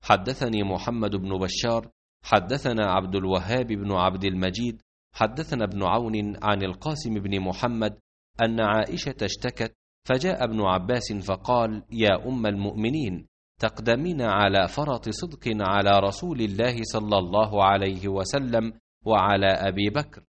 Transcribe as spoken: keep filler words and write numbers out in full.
حدثني محمد بن بشار حدثنا عبد الوهاب بن عبد المجيد حدثنا ابن عون عن القاسم بن محمد أن عائشة اشتكت، فجاء ابن عباس فقال: يا أم المؤمنين، تقدمين على فرط صدق على رسول الله صلى الله عليه وسلم وعلى أبي بكر.